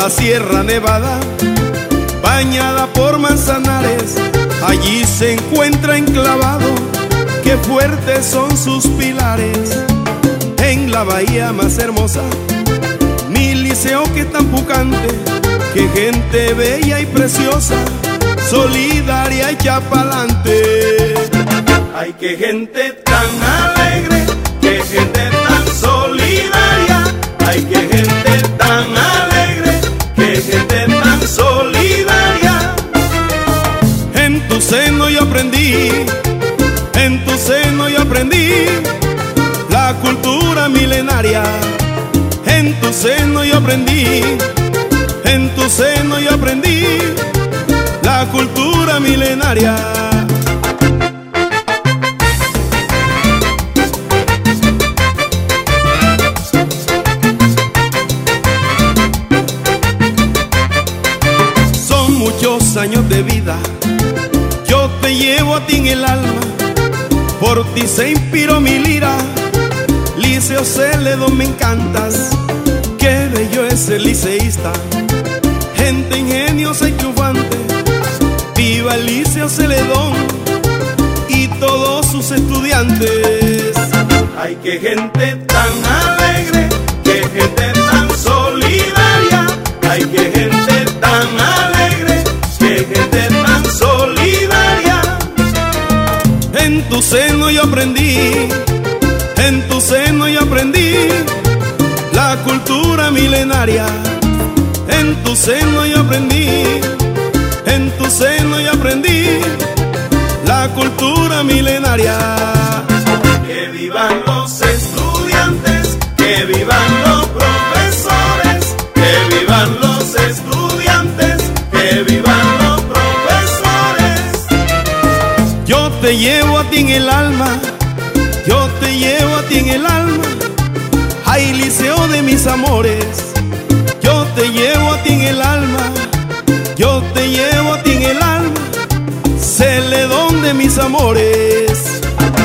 la Sierra Nevada, bañada por manzanares, allí se encuentra enclavado, qué fuertes son sus pilares. En la bahía más hermosa, mi liceo que tan pucante, qué gente bella y preciosa, solidaria y chapalante. Ay, qué gente tan alegre, qué gente tan solidaria. Ay, qué gente tan alegre, qué gente tan solidaria. En tu seno yo aprendí, en tu seno yo aprendí la cultura milenaria. En tu seno yo aprendí, en tu seno yo aprendí la cultura milenaria. Son muchos años de vida, yo te llevo a ti en el alma, por ti se inspiró mi lira. Liceo Celedón me encantas, qué bello es el liceísta, gente ingeniosa y triunfante. Viva el Liceo Celedón y todos sus estudiantes. Ay, qué gente tan alegre, qué gente tan solidaria. Ay, qué gente tan alegre, qué gente tan solidaria. En tu seno yo aprendí, en tu seno yo aprendí la cultura milenaria. En tu seno yo aprendí, en tu seno yo aprendí la cultura milenaria. Que vivan los estudiantes, que vivan los profesores, que vivan los estudiantes, que vivan los profesores. Yo te llevo a ti en el alma, yo te llevo a ti en el alma. Ay, liceo de mis amores, yo te llevo a ti en el alma, yo te llevo a ti en el alma, Celedón de mis amores.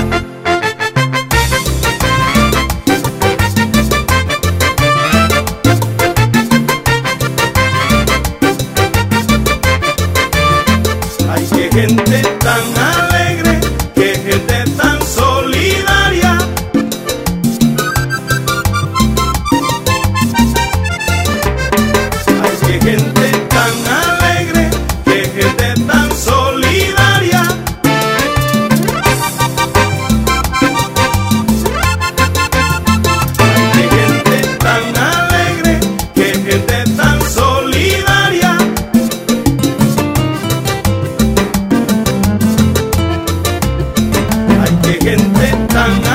Ay, qué gente tan alegre, qué gente tan solidaria. Ay, qué gente tan alegre, qué gente tan solidaria. Ay, qué gente tan alegre, qué gente tan solidaria. Ay, qué gente tan